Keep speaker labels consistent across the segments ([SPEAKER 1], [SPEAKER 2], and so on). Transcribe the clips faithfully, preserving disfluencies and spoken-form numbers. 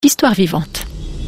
[SPEAKER 1] Histoire vivante.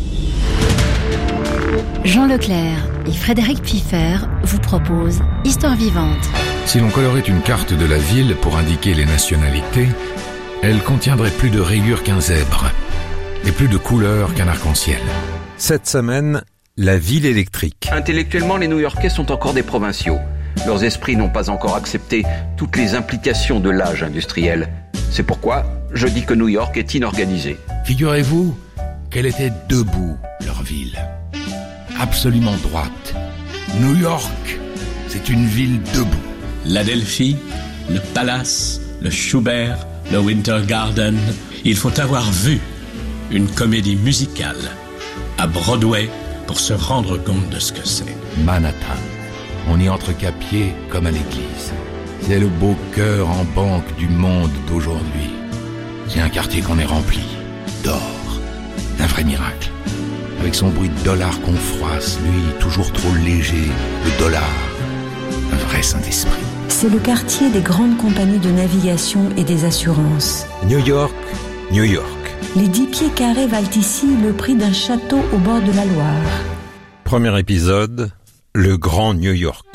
[SPEAKER 1] Jean Leclerc et Frédéric Piffer vous proposent Histoire vivante.
[SPEAKER 2] Si l'on colorait une carte de la ville pour indiquer les nationalités, elle contiendrait plus de rayures qu'un zèbre et plus de couleurs qu'un arc-en-ciel.
[SPEAKER 3] Cette semaine, la ville électrique.
[SPEAKER 4] Intellectuellement, les New-Yorkais sont encore des provinciaux. Leurs esprits n'ont pas encore accepté toutes les implications de l'âge industriel. C'est pourquoi je dis que New York est inorganisé.
[SPEAKER 2] Figurez-vous qu'elle était debout, leur ville. Absolument droite. New York, c'est une ville debout.
[SPEAKER 5] L'Adelphi, le Palace, le Schubert, le Winter Garden. Il faut avoir vu une comédie musicale à Broadway pour se rendre compte de ce que c'est.
[SPEAKER 2] Manhattan. On y entre qu'à pied comme à l'église. C'est le beau cœur en banque du monde d'aujourd'hui. C'est un quartier qu'on est rempli d'or. Un vrai miracle. Avec son bruit de dollars qu'on froisse, lui, toujours trop léger, le dollar. Un vrai Saint-Esprit.
[SPEAKER 6] C'est le quartier des grandes compagnies de navigation et des assurances.
[SPEAKER 3] New York, New York.
[SPEAKER 6] Les dix pieds carrés valent ici le prix d'un château au bord de la Loire.
[SPEAKER 3] Premier épisode, le Grand New York.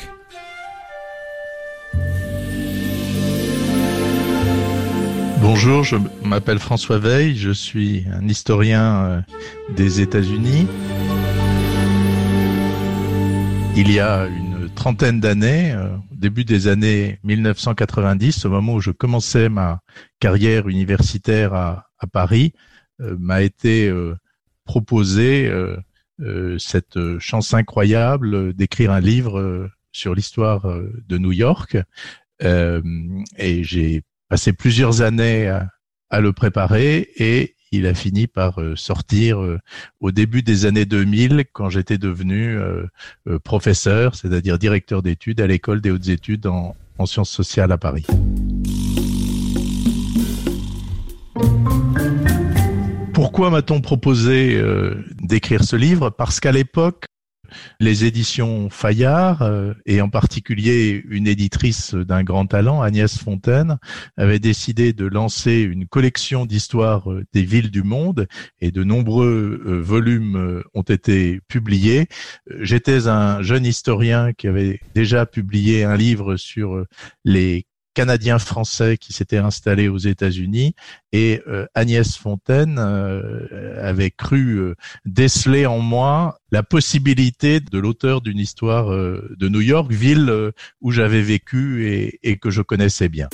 [SPEAKER 7] Bonjour, je m'appelle François Veil, je suis un historien des États-Unis. Il y a une trentaine d'années, au début des années mille neuf cent quatre-vingt-dix, au moment où je commençais ma carrière universitaire à, à Paris, euh, m'a été euh, proposé euh, euh, cette chance incroyable d'écrire un livre euh, sur l'histoire euh, de New York. Euh, et j'ai passé plusieurs années à, à le préparer et il a fini par euh, sortir euh, au début des années deux mille quand j'étais devenu euh, euh, professeur, c'est-à-dire directeur d'études à l'école des hautes études en, en sciences sociales à Paris. Pourquoi m'a-t-on proposé euh, d'écrire ce livre ? Parce qu'à l'époque, les éditions Fayard, euh, et en particulier une éditrice d'un grand talent, Agnès Fontaine, avaient décidé de lancer une collection d'histoires euh, des villes du monde et de nombreux euh, volumes euh, ont été publiés. J'étais un jeune historien qui avait déjà publié un livre sur euh, les Canadiens français qui s'étaient installés aux États-Unis et euh, Agnès Fontaine euh, avait cru euh, déceler en moi la possibilité de l'auteur d'une histoire euh, de New York, ville euh, où j'avais vécu et, et que je connaissais bien.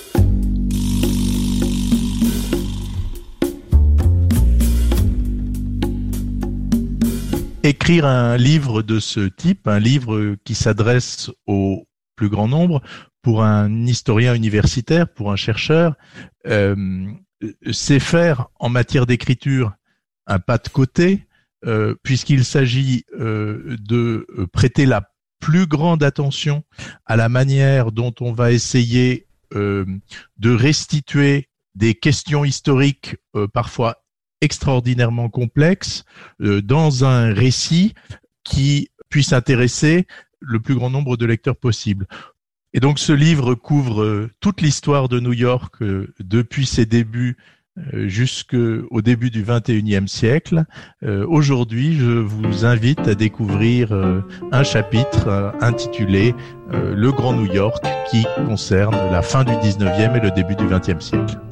[SPEAKER 7] Écrire un livre de ce type, un livre qui s'adresse au plus grand nombre, pour un historien universitaire, pour un chercheur, euh, c'est faire en matière d'écriture un pas de côté, euh, puisqu'il s'agit euh, de prêter la plus grande attention à la manière dont on va essayer euh, de restituer des questions historiques euh, parfois extraordinairement complexes euh, dans un récit qui puisse intéresser le plus grand nombre de lecteurs possible. Et donc ce livre couvre euh, toute l'histoire de New York euh, depuis ses débuts euh, jusqu'au début du vingt et unième siècle. Euh, aujourd'hui, je vous invite à découvrir euh, un chapitre euh, intitulé euh, Le Grand New York qui concerne la fin du dix-neuvième et le début du vingtième siècle.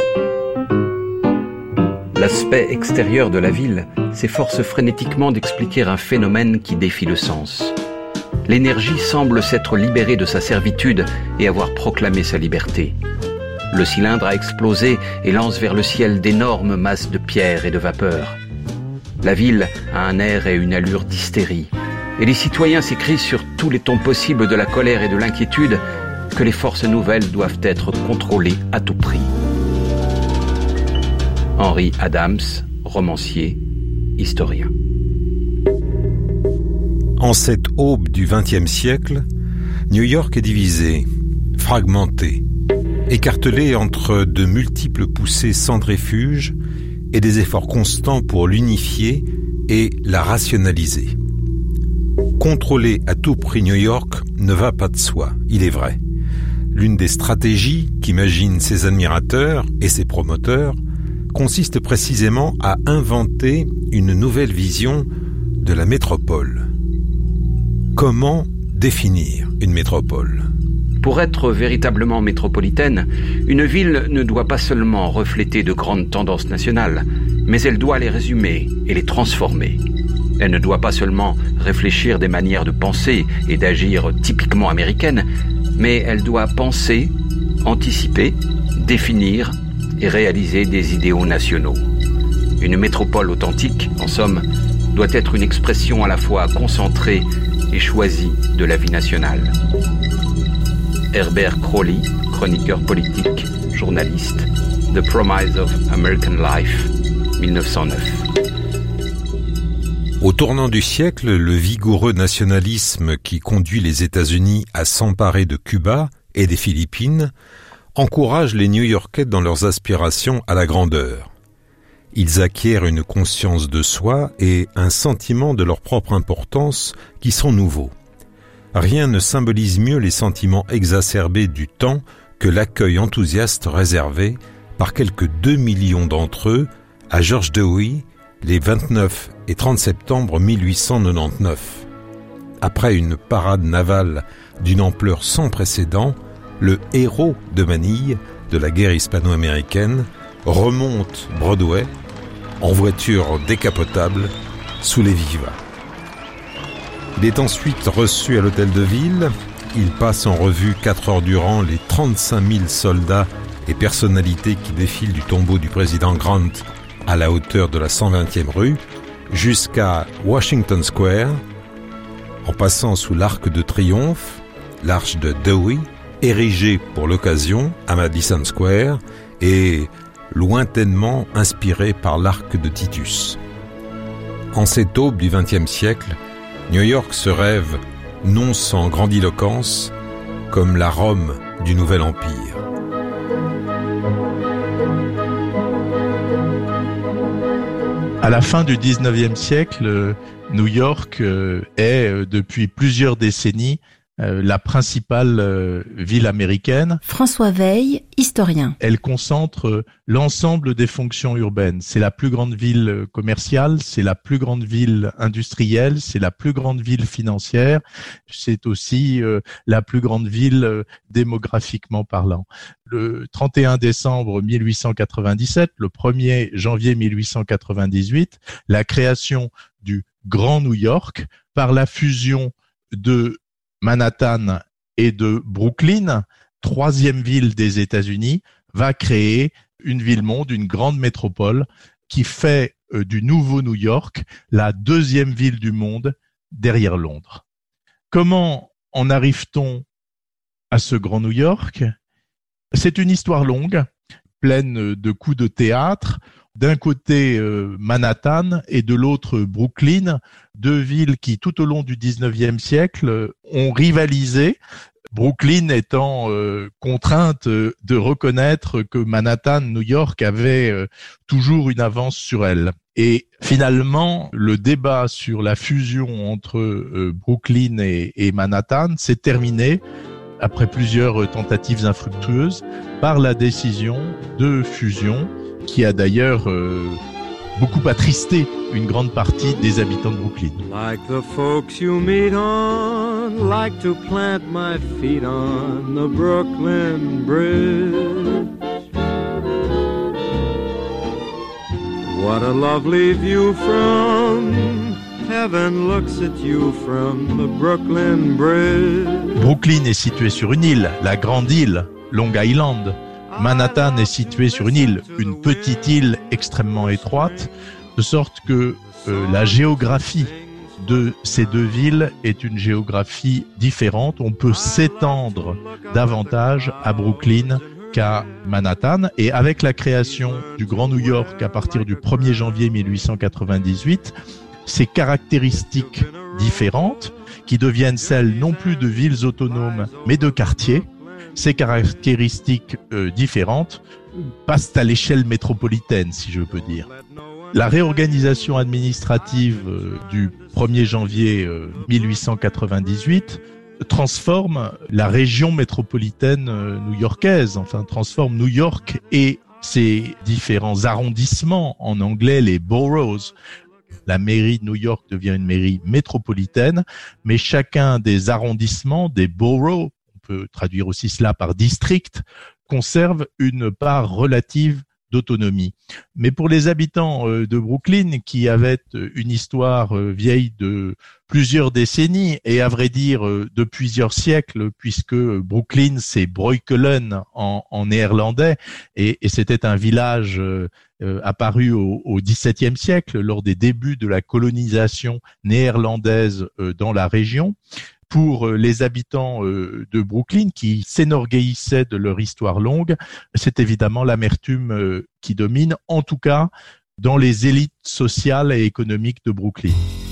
[SPEAKER 4] L'aspect extérieur de la ville s'efforce frénétiquement d'expliquer un phénomène qui défie le sens. L'énergie semble s'être libérée de sa servitude et avoir proclamé sa liberté. Le cylindre a explosé et lance vers le ciel d'énormes masses de pierre et de vapeur. La ville a un air et une allure d'hystérie, et les citoyens s'écrient sur tous les tons possibles de la colère et de l'inquiétude que les forces nouvelles doivent être contrôlées à tout prix. Henry Adams, romancier, historien.
[SPEAKER 3] En cette aube du vingtième siècle, New York est divisée, fragmentée, écartelée entre de multiples poussées centrifuges et des efforts constants pour l'unifier et la rationaliser. Contrôler à tout prix New York ne va pas de soi, il est vrai. L'une des stratégies qu'imaginent ses admirateurs et ses promoteurs consiste précisément à inventer une nouvelle vision de la métropole. Comment définir une métropole ?
[SPEAKER 4] Pour être véritablement métropolitaine, une ville ne doit pas seulement refléter de grandes tendances nationales, mais elle doit les résumer et les transformer. Elle ne doit pas seulement réfléchir des manières de penser et d'agir typiquement américaines, mais elle doit penser, anticiper, définir et réaliser des idéaux nationaux. Une métropole authentique, en somme, doit être une expression à la fois concentrée et choisie de la vie nationale. Herbert Croly, chroniqueur politique, journaliste, The Promise of American Life, mille neuf cent neuf.
[SPEAKER 3] Au tournant du siècle, le vigoureux nationalisme qui conduit les États-Unis à s'emparer de Cuba et des Philippines encourage les New-Yorkais dans leurs aspirations à la grandeur. Ils acquièrent une conscience de soi et un sentiment de leur propre importance qui sont nouveaux. Rien ne symbolise mieux les sentiments exacerbés du temps que l'accueil enthousiaste réservé par quelques deux millions d'entre eux à George Dewey les vingt-neuf et trente septembre mille huit cent quatre-vingt-dix-neuf. Après une parade navale d'une ampleur sans précédent, le héros de Manille de la guerre hispano-américaine remonte Broadway en voiture décapotable sous les vivas. Il est ensuite reçu à l'hôtel de ville. Il passe en revue quatre heures durant les trente-cinq mille soldats et personnalités qui défilent du tombeau du président Grant à la hauteur de la cent vingtième rue jusqu'à Washington Square, en passant sous l'Arc de Triomphe, l'arche de Dewey, érigée pour l'occasion à Madison Square et lointainement inspirée par l'Arc de Titus. En cette aube du vingtième siècle, New York se rêve, non sans grandiloquence, comme la Rome du Nouvel Empire.
[SPEAKER 7] À la fin du dix-neuvième siècle, New York est, depuis plusieurs décennies, la principale euh, ville américaine.
[SPEAKER 1] François Veil, historien.
[SPEAKER 7] Elle concentre l'ensemble des fonctions urbaines. C'est la plus grande ville commerciale, c'est la plus grande ville industrielle, c'est la plus grande ville financière, c'est aussi euh, la plus grande ville euh, démographiquement parlant. Le trente et un décembre mille huit cent quatre-vingt-dix-sept, le premier janvier mille huit cent quatre-vingt-dix-huit, la création du Grand New York par la fusion de Manhattan et de Brooklyn, troisième ville des États-Unis, va créer une ville-monde, une grande métropole qui fait euh, du nouveau New York la deuxième ville du monde derrière Londres. Comment en arrive-t-on à ce grand New York ? C'est une histoire longue, pleine de coups de théâtre. D'un côté euh, Manhattan et de l'autre Brooklyn, deux villes qui tout au long du dix-neuvième siècle ont rivalisé, Brooklyn étant euh, contrainte euh, de reconnaître que Manhattan, New York, avait euh, toujours une avance sur elle. Et finalement, le débat sur la fusion entre euh, Brooklyn et, et Manhattan s'est terminé, après plusieurs tentatives infructueuses, par la décision de fusion qui a d'ailleurs euh, beaucoup attristé une grande partie des habitants de Brooklyn.
[SPEAKER 8] Like the folks you meet on, like to plant my feet on the Brooklyn Bridge. What a lovely view from heaven looks at you from the Brooklyn Bridge.
[SPEAKER 7] Brooklyn est située sur une île, la grande île, Long Island. Manhattan est situé sur une île, une petite île extrêmement étroite, de sorte que euh, la géographie de ces deux villes est une géographie différente. On peut s'étendre davantage à Brooklyn qu'à Manhattan. Et avec la création du Grand New York à partir du premier janvier mille huit cent quatre-vingt-dix-huit, ces caractéristiques différentes, qui deviennent celles non plus de villes autonomes, mais de quartiers, ces caractéristiques euh, différentes passent à l'échelle métropolitaine, si je peux dire. La réorganisation administrative euh, du premier janvier euh, mille huit cent quatre-vingt-dix-huit transforme la région métropolitaine euh, new-yorkaise, enfin transforme New York et ces différents arrondissements, en anglais les boroughs. La mairie de New York devient une mairie métropolitaine, mais chacun des arrondissements, des boroughs, on peut traduire aussi cela par district, conserve une part relative d'autonomie. Mais pour les habitants de Brooklyn, qui avaient une histoire vieille de plusieurs décennies, et à vrai dire de plusieurs siècles, puisque Brooklyn c'est Breukelen en, en néerlandais, et, et c'était un village euh, apparu au, au dix-septième siècle, lors des débuts de la colonisation néerlandaise euh, dans la région. Pour les habitants de Brooklyn qui s'énorgueillissaient de leur histoire longue, c'est évidemment l'amertume qui domine, en tout cas dans les élites sociales et économiques de Brooklyn.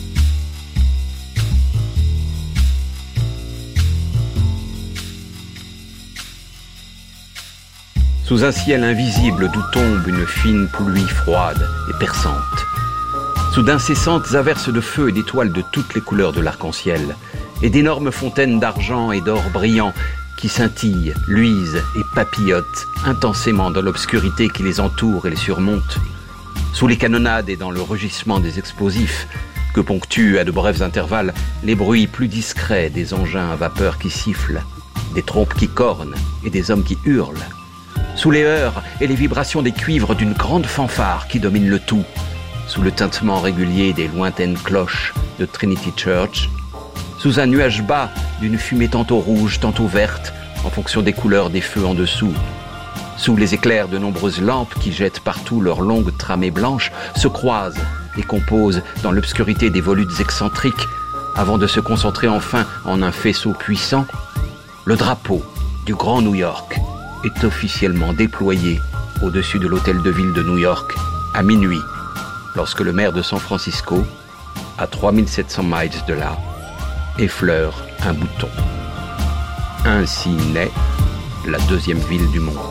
[SPEAKER 4] Sous un ciel invisible d'où tombe une fine pluie froide et perçante, sous d'incessantes averses de feu et d'étoiles de toutes les couleurs de l'arc-en-ciel, et d'énormes fontaines d'argent et d'or brillant qui scintillent, luisent et papillotent intensément dans l'obscurité qui les entoure et les surmonte, sous les canonnades et dans le rugissement des explosifs que ponctuent à de brefs intervalles les bruits plus discrets des engins à vapeur qui sifflent, des trompes qui cornent et des hommes qui hurlent, sous les heurts et les vibrations des cuivres d'une grande fanfare qui domine le tout, sous le tintement régulier des lointaines cloches de Trinity Church, sous un nuage bas d'une fumée tantôt rouge, tantôt verte, en fonction des couleurs des feux en dessous, sous les éclairs de nombreuses lampes qui jettent partout leurs longues tramées blanches, se croisent et composent dans l'obscurité des volutes excentriques, avant de se concentrer enfin en un faisceau puissant, le drapeau du Grand New York est officiellement déployé au-dessus de l'hôtel de ville de New York à minuit, lorsque le maire de San Francisco, à trois mille sept cents miles de là, effleure un bouton. Ainsi naît la deuxième ville du monde.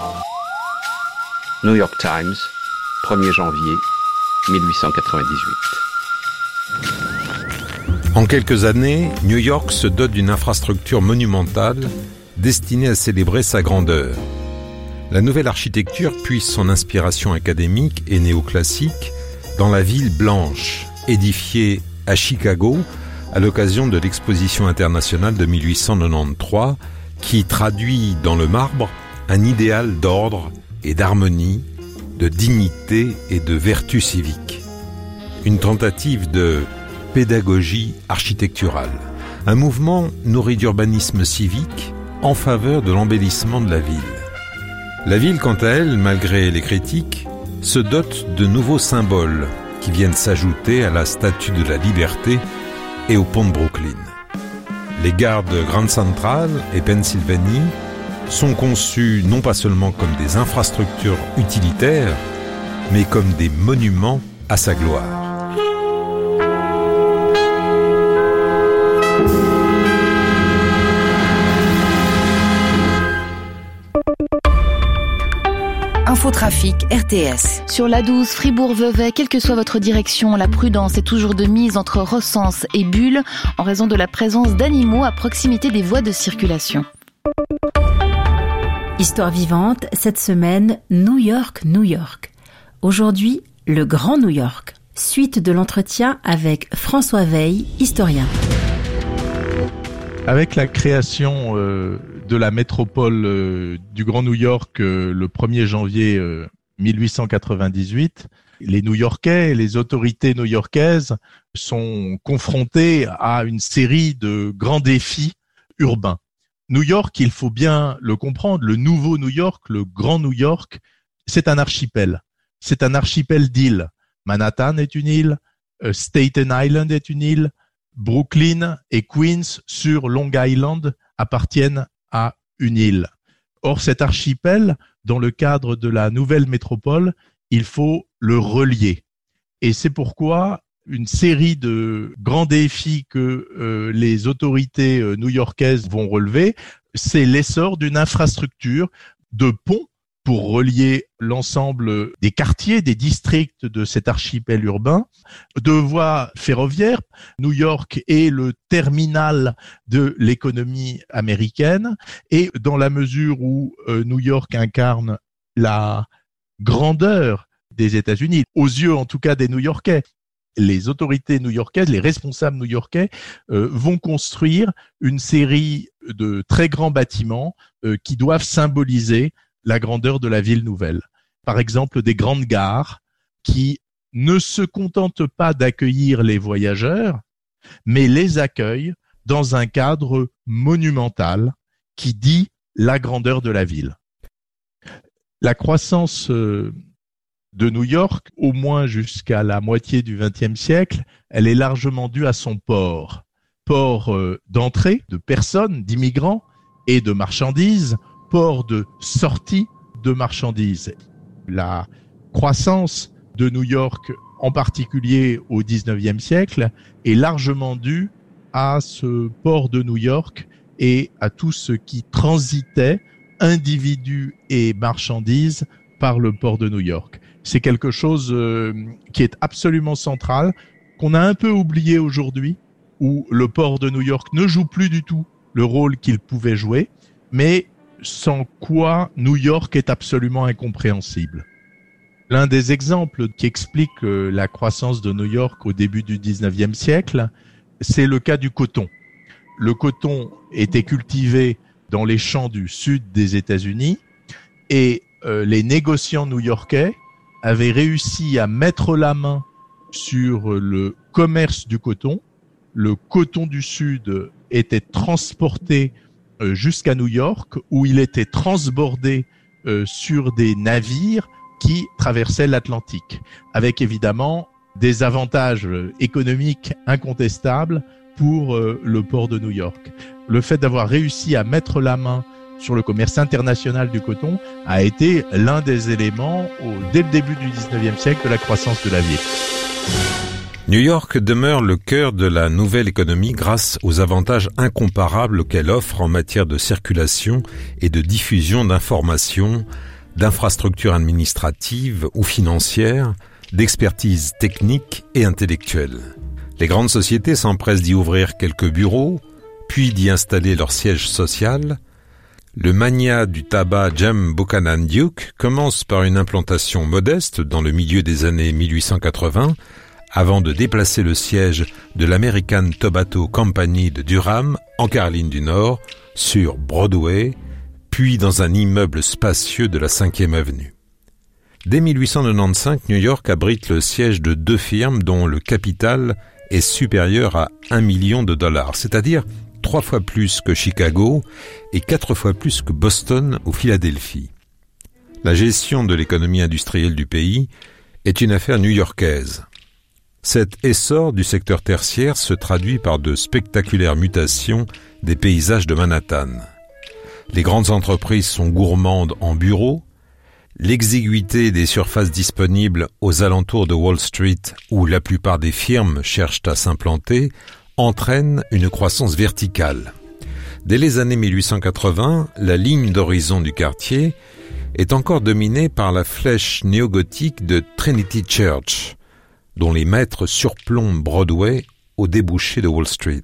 [SPEAKER 4] New York Times, premier janvier mille huit cent quatre-vingt-dix-huit.
[SPEAKER 3] En quelques années, New York se dote d'une infrastructure monumentale destinée à célébrer sa grandeur. La nouvelle architecture puise son inspiration académique et néoclassique dans la ville blanche, édifiée à Chicago à l'occasion de l'exposition internationale de mille huit cent quatre-vingt-treize, qui traduit dans le marbre un idéal d'ordre et d'harmonie, de dignité et de vertu civique. Une tentative de pédagogie architecturale, un mouvement nourri d'urbanisme civique en faveur de l'embellissement de la ville. La ville, quant à elle, malgré les critiques, se dote de nouveaux symboles qui viennent s'ajouter à la Statue de la Liberté et au pont de Brooklyn. Les gares de Grand Central et Pennsylvanie sont conçues non pas seulement comme des infrastructures utilitaires, mais comme des monuments à sa gloire.
[SPEAKER 9] Infotrafic R T S.
[SPEAKER 1] Sur l'A douze Fribourg-Vevey, quelle que soit votre direction, la prudence est toujours de mise entre Recense et Bulle en raison de la présence d'animaux à proximité des voies de circulation. Histoire vivante, cette semaine, New York, New York. Aujourd'hui, le Grand New York. Suite de l'entretien avec François Veil, historien.
[SPEAKER 7] Avec la création euh, de la métropole euh, du Grand New York euh, le premier janvier euh, mille huit cent quatre-vingt-dix-huit, les New-Yorkais et les autorités new-yorkaises sont confrontés à une série de grands défis urbains. New York, il faut bien le comprendre, le nouveau New York, le Grand New York, c'est un archipel. C'est un archipel d'îles. Manhattan est une île, euh, Staten Island est une île, Brooklyn et Queens sur Long Island appartiennent à une île. Or, cet archipel, dans le cadre de la nouvelle métropole, il faut le relier. Et c'est pourquoi une série de grands défis que euh, les autorités euh, new-yorkaises vont relever, c'est l'essor d'une infrastructure de ponts pour relier l'ensemble des quartiers, des districts de cet archipel urbain, de voies ferroviaires. New York est le terminal de l'économie américaine et dans la mesure où euh, New York incarne la grandeur des États-Unis, aux yeux en tout cas des New-Yorkais. Les autorités new-yorkaises, les responsables new-yorkais euh, vont construire une série de très grands bâtiments euh, qui doivent symboliser la grandeur de la ville nouvelle. Par exemple, des grandes gares qui ne se contentent pas d'accueillir les voyageurs, mais les accueillent dans un cadre monumental qui dit la grandeur de la ville. La croissance euh, de New York, au moins jusqu'à la moitié du vingtième siècle, elle est largement due à son port. Port euh, d'entrée de personnes, d'immigrants et de marchandises, port de sortie de marchandises. La croissance de New York, en particulier au dix-neuvième siècle, est largement due à ce port de New York et à tout ce qui transitait, individus et marchandises, par le port de New York. C'est quelque chose euh, qui est absolument central, qu'on a un peu oublié aujourd'hui, où le port de New York ne joue plus du tout le rôle qu'il pouvait jouer, mais sans quoi New York est absolument incompréhensible. L'un des exemples qui explique euh, la croissance de New York au début du dix-neuvième siècle, c'est le cas du coton. Le coton était cultivé dans les champs du sud des États-Unis et euh, les négociants new-yorkais avaient réussi à mettre la main sur le commerce du coton. Le coton du Sud était transporté euh, jusqu'à New York, où il était transbordé euh, sur des navires qui traversaient l'Atlantique, avec évidemment des avantages économiques incontestables pour euh, le port de New York. Le fait d'avoir réussi à mettre la main sur le commerce international du coton a été l'un des éléments, au, dès le début du dix-neuvième siècle, de la croissance de la ville.
[SPEAKER 3] New York demeure le cœur de la nouvelle économie grâce aux avantages incomparables qu'elle offre en matière de circulation et de diffusion d'informations, d'infrastructures administratives ou financières, d'expertise technique et intellectuelle. Les grandes sociétés s'empressent d'y ouvrir quelques bureaux, puis d'y installer leur siège social. Le magnat du tabac James Buchanan Duke commence par une implantation modeste dans le milieu des années mille huit cent quatre-vingts, avant de déplacer le siège de l'American Tobacco Company de Durham, en Caroline du Nord, sur Broadway, puis dans un immeuble spacieux de la cinquième avenue. Dès mille huit cent quatre-vingt-quinze, New York abrite le siège de deux firmes dont le capital est supérieur à un million de dollars, c'est-à-dire trois fois plus que Chicago et quatre fois plus que Boston ou Philadelphie. La gestion de l'économie industrielle du pays est une affaire new-yorkaise. Cet essor du secteur tertiaire se traduit par de spectaculaires mutations des paysages de Manhattan. Les grandes entreprises sont gourmandes en bureaux, l'exiguïté des surfaces disponibles aux alentours de Wall Street, où la plupart des firmes cherchent à s'implanter, entraîne une croissance verticale. Dès les années mille huit cent quatre-vingts, la ligne d'horizon du quartier est encore dominée par la flèche néogothique de Trinity Church, dont les maîtres surplombent Broadway au débouché de Wall Street.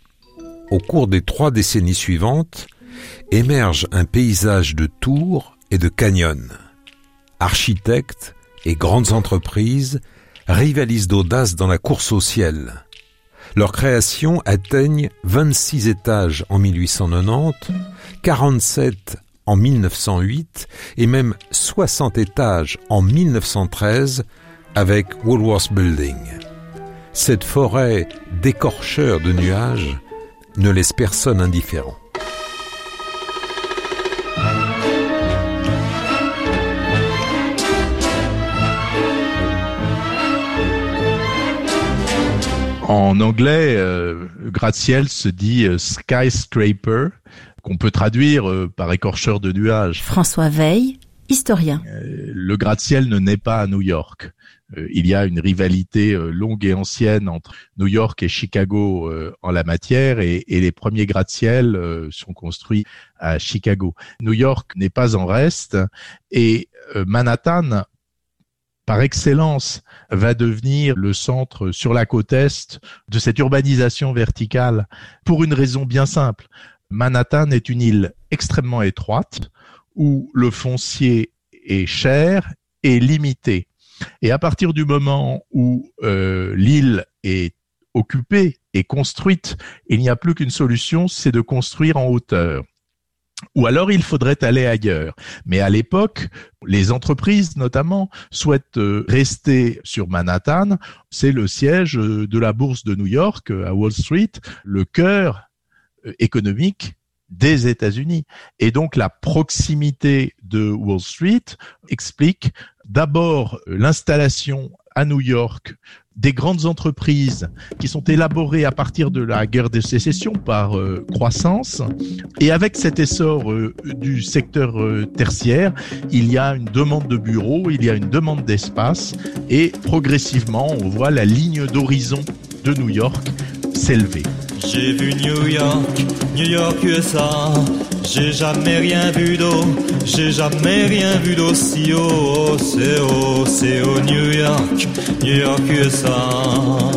[SPEAKER 3] Au cours des trois décennies suivantes, émerge un paysage de tours et de canyons. Architectes et grandes entreprises rivalisent d'audace dans la course au ciel. Leurs créations atteignent vingt-six étages en mille huit cent quatre-vingt-dix, quarante-sept en mille neuf cent huit et même soixante étages en mille neuf cent treize avec Woolworth Building. Cette forêt d'écorcheurs de nuages ne laisse personne indifférent.
[SPEAKER 7] En anglais, euh, gratte-ciel se dit euh, skyscraper, qu'on peut traduire euh, par écorcheur de nuages.
[SPEAKER 1] François Veil, historien.
[SPEAKER 7] Euh, le gratte-ciel ne naît pas à New York. Euh, il y a une rivalité euh, longue et ancienne entre New York et Chicago euh, en la matière, et, et les premiers gratte-ciel euh, sont construits à Chicago. New York n'est pas en reste, et euh, Manhattan, par excellence, va devenir le centre sur la côte est de cette urbanisation verticale pour une raison bien simple. Manhattan est une île extrêmement étroite où le foncier est cher est limité. Et à partir du moment où euh, l'île est occupée et construite, il n'y a plus qu'une solution, c'est de construire en hauteur. Ou alors il faudrait aller ailleurs. Mais à l'époque, les entreprises notamment souhaitent rester sur Manhattan. C'est le siège de la bourse de New York, à Wall Street, le cœur économique des États-Unis. Et donc la proximité de Wall Street explique d'abord l'installation à New York des grandes entreprises qui sont élaborées à partir de la guerre de sécession par euh, croissance. Et avec cet essor euh, du secteur euh, tertiaire, il y a une demande de bureaux, il y a une demande d'espace et progressivement, on voit la ligne d'horizon de New York s'élever.
[SPEAKER 10] J'ai vu New York, New York U S A. J'ai jamais rien vu d'eau, j'ai jamais rien vu d'aussi haut. C'est haut, c'est haut, New York, New York U S A.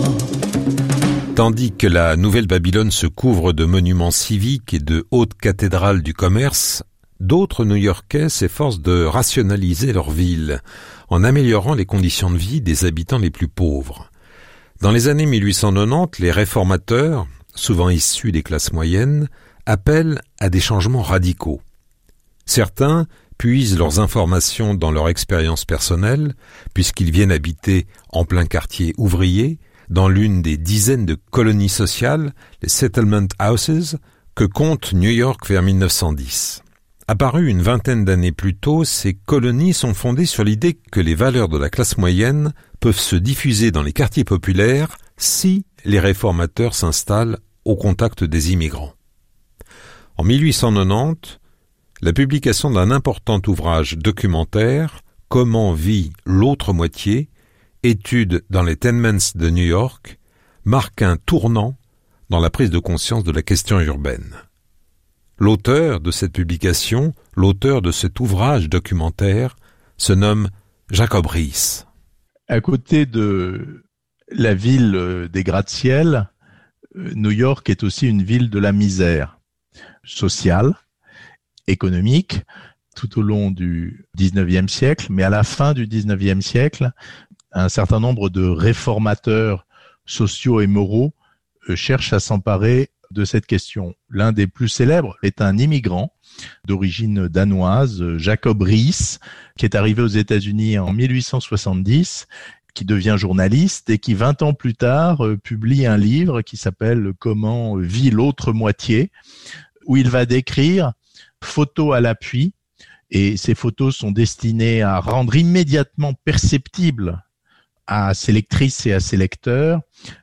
[SPEAKER 3] Tandis que la Nouvelle-Babylone se couvre de monuments civiques et de hautes cathédrales du commerce, d'autres New-Yorkais s'efforcent de rationaliser leur ville en améliorant les conditions de vie des habitants les plus pauvres. Dans les années mille huit cent quatre-vingt-dix, les réformateurs, souvent issus des classes moyennes, appellent à des changements radicaux. Certains puisent leurs informations dans leur expérience personnelle, puisqu'ils viennent habiter en plein quartier ouvrier, dans l'une des dizaines de colonies sociales, les settlement houses, que compte New York vers mille neuf cent dix. Apparues une vingtaine d'années plus tôt, ces colonies sont fondées sur l'idée que les valeurs de la classe moyenne peuvent se diffuser dans les quartiers populaires si les réformateurs s'installent au contact des immigrants. En mille huit cent quatre-vingt-dix, la publication d'un important ouvrage documentaire, Comment vit l'autre moitié, étude dans les tenements de New York, marque un tournant dans la prise de conscience de la question urbaine. L'auteur de cette publication, l'auteur de cet ouvrage documentaire, se nomme Jacob Riis.
[SPEAKER 7] À côté de la ville des gratte-ciel, New York est aussi une ville de la misère sociale, économique, tout au long du dix-neuvième siècle, mais à la fin du dix-neuvième siècle, un certain nombre de réformateurs sociaux et moraux cherchent à s'emparer de cette question. L'un des plus célèbres est un immigrant d'origine danoise, Jacob Riis, qui est arrivé aux États-Unis en mille huit cent soixante-dix, qui devient journaliste et qui, vingt ans plus tard, publie un livre qui s'appelle « Comment vit l'autre moitié », où il va décrire, photos à l'appui, et ces photos sont destinées à rendre immédiatement perceptible à ses lectrices et à ses lecteurs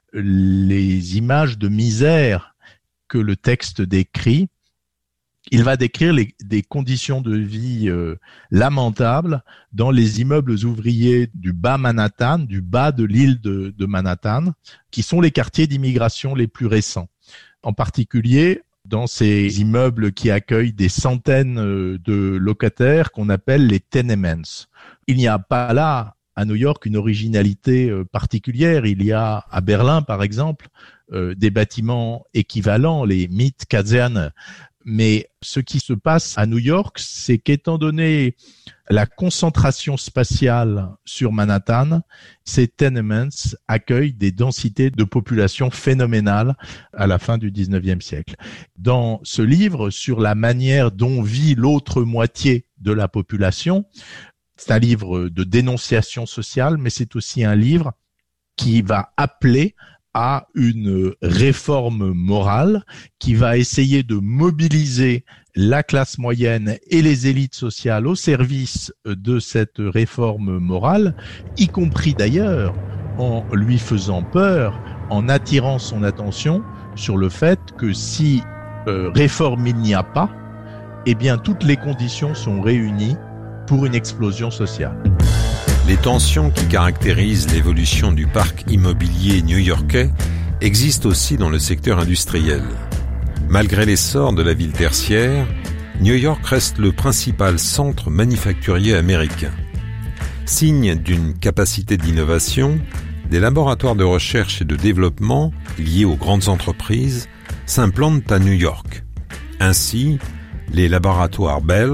[SPEAKER 7] les images de misère que le texte décrit. Il va décrire les, des conditions de vie euh, lamentables dans les immeubles ouvriers du bas Manhattan, du bas de l'île de, de Manhattan, qui sont les quartiers d'immigration les plus récents. En particulier, dans ces immeubles qui accueillent des centaines de locataires qu'on appelle les tenements. Il n'y a pas là, à New York, une originalité particulière. Il y a, à Berlin, par exemple, euh, des bâtiments équivalents, les Mietkasernen. Mais ce qui se passe à New York, c'est qu'étant donné la concentration spatiale sur Manhattan, ces tenements accueillent des densités de population phénoménales à la fin du dix-neuvième siècle. Dans ce livre sur la manière dont vit l'autre moitié de la population, c'est un livre de dénonciation sociale, mais c'est aussi un livre qui va appeler à une réforme morale qui va essayer de mobiliser la classe moyenne et les élites sociales au service de cette réforme morale, y compris d'ailleurs en lui faisant peur, en attirant son attention sur le fait que si euh, réforme il n'y a pas, eh bien toutes les conditions sont réunies pour une explosion sociale.
[SPEAKER 3] Les tensions qui caractérisent l'évolution du parc immobilier new-yorkais existent aussi dans le secteur industriel. Malgré l'essor de la ville tertiaire, New York reste le principal centre manufacturier américain. Signe d'une capacité d'innovation, des laboratoires de recherche et de développement liés aux grandes entreprises s'implantent à New York. Ainsi, les laboratoires Bell,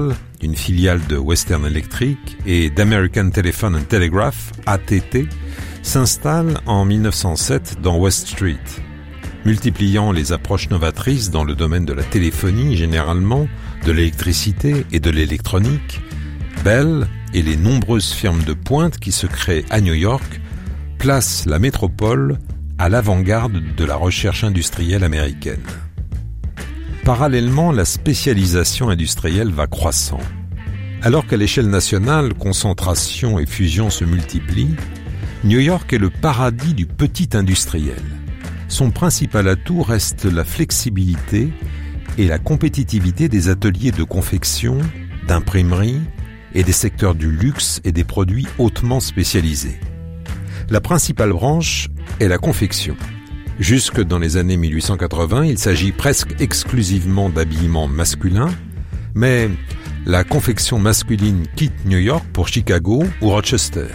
[SPEAKER 3] une filiale de Western Electric, et d'American Telephone and Telegraph, A T T, s'installe en mille neuf cent sept dans West Street. Multipliant les approches novatrices dans le domaine de la téléphonie généralement, de l'électricité et de l'électronique, Bell et les nombreuses firmes de pointe qui se créent à New York placent la métropole à l'avant-garde de la recherche industrielle américaine. Parallèlement, la spécialisation industrielle va croissant. Alors qu'à l'échelle nationale, concentration et fusion se multiplient, New York est le paradis du petit industriel. Son principal atout reste la flexibilité et la compétitivité des ateliers de confection, d'imprimerie et des secteurs du luxe et des produits hautement spécialisés. La principale branche est la confection. Jusque dans les années mille huit cent quatre-vingts, il s'agit presque exclusivement d'habillement masculin, mais la confection masculine quitte New York pour Chicago ou Rochester.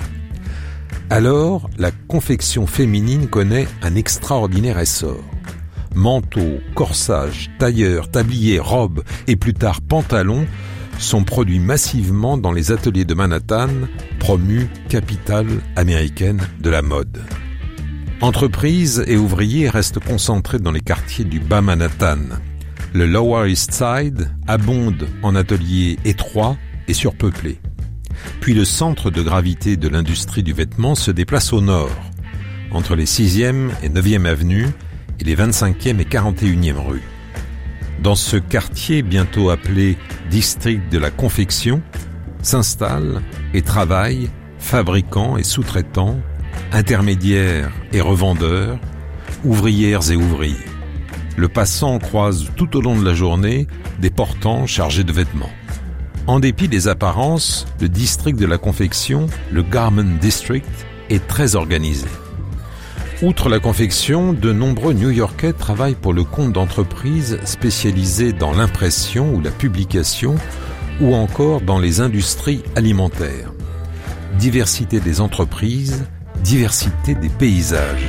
[SPEAKER 3] Alors, la confection féminine connaît un extraordinaire essor. Manteaux, corsages, tailleurs, tabliers, robes et plus tard pantalons sont produits massivement dans les ateliers de Manhattan, promus capitale américaine de la mode. Entreprises et ouvriers restent concentrés dans les quartiers du bas Manhattan. Le Lower East Side abonde en ateliers étroits et surpeuplés. Puis le centre de gravité de l'industrie du vêtement se déplace au nord, entre les sixième et neuvième avenues et les vingt-cinquième et quarante et unième rues. Dans ce quartier bientôt appelé district de la confection, s'installent et travaillent fabricants et sous-traitants, intermédiaires et revendeurs, ouvrières et ouvriers. Le passant croise tout au long de la journée des portants chargés de vêtements. En dépit des apparences, le district de la confection, le Garment District, est très organisé. Outre la confection, de nombreux New-Yorkais travaillent pour le compte d'entreprises spécialisées dans l'impression ou la publication, ou encore dans les industries alimentaires. Diversité des entreprises, diversité des paysages.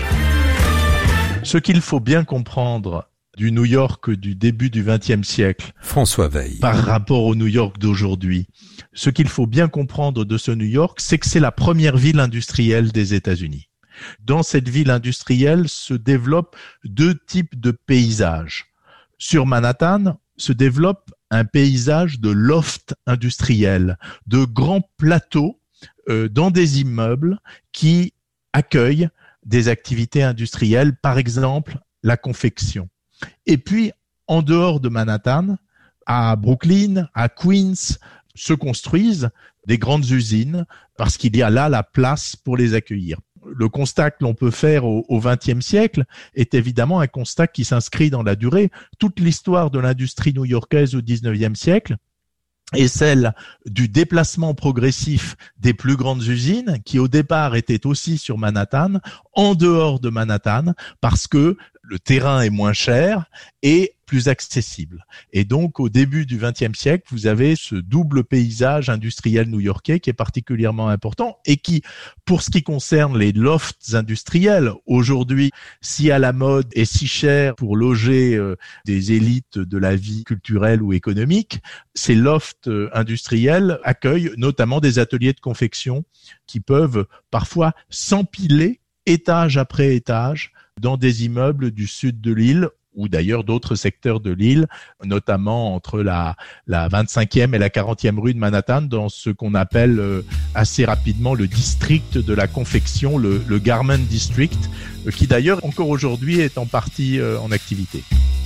[SPEAKER 7] Ce qu'il faut bien comprendre du New York du début du vingtième siècle,
[SPEAKER 3] François Veil,
[SPEAKER 7] par rapport au New York d'aujourd'hui, ce qu'il faut bien comprendre de ce New York, c'est que c'est la première ville industrielle des États-Unis. Dans cette ville industrielle se développent deux types de paysages. Sur Manhattan se développe un paysage de loft industriel, de grands plateaux euh, dans des immeubles qui accueillent des activités industrielles, par exemple la confection. Et puis, en dehors de Manhattan, à Brooklyn, à Queens, se construisent des grandes usines parce qu'il y a là la place pour les accueillir. Le constat que l'on peut faire au vingtième siècle est évidemment un constat qui s'inscrit dans la durée. Toute l'histoire de l'industrie new-yorkaise au dix-neuvième siècle est celle du déplacement progressif des plus grandes usines qui au départ étaient aussi sur Manhattan, en dehors de Manhattan, parce que le terrain est moins cher et plus accessible. Et donc, au début du vingtième siècle, vous avez ce double paysage industriel new-yorkais qui est particulièrement important et qui, pour ce qui concerne les lofts industriels, aujourd'hui, si à la mode est si cher pour loger euh, des élites de la vie culturelle ou économique, ces lofts euh, industriels accueillent notamment des ateliers de confection qui peuvent parfois s'empiler étage après étage dans des immeubles du sud de l'île ou d'ailleurs d'autres secteurs de l'île, notamment entre la, la vingt-cinquième et la quarantième rue de Manhattan, dans ce qu'on appelle euh, assez rapidement le district de la confection, le, le Garment District, euh, qui d'ailleurs encore aujourd'hui est en partie euh, en activité.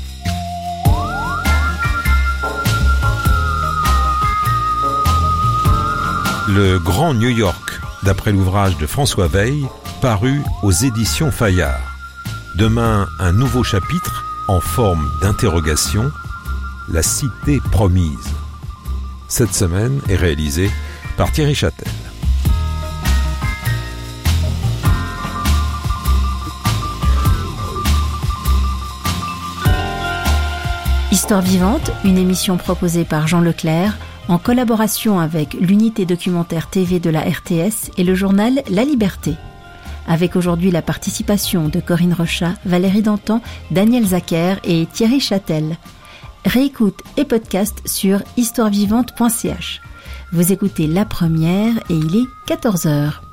[SPEAKER 3] Le Grand New York, d'après l'ouvrage de François Veil, paru aux éditions Fayard. Demain, un nouveau chapitre en forme d'interrogation, la cité promise. Cette semaine est réalisée par Thierry Châtel.
[SPEAKER 1] Histoire vivante, une émission proposée par Jean Leclerc en collaboration avec l'unité documentaire T V de la R T S et le journal La Liberté. Avec aujourd'hui la participation de Corinne Rochat, Valérie Dantan, Daniel Zacher et Thierry Châtel. Réécoute et podcast sur histoire vivante point c h. Vous écoutez La Première et il est quatorze heures.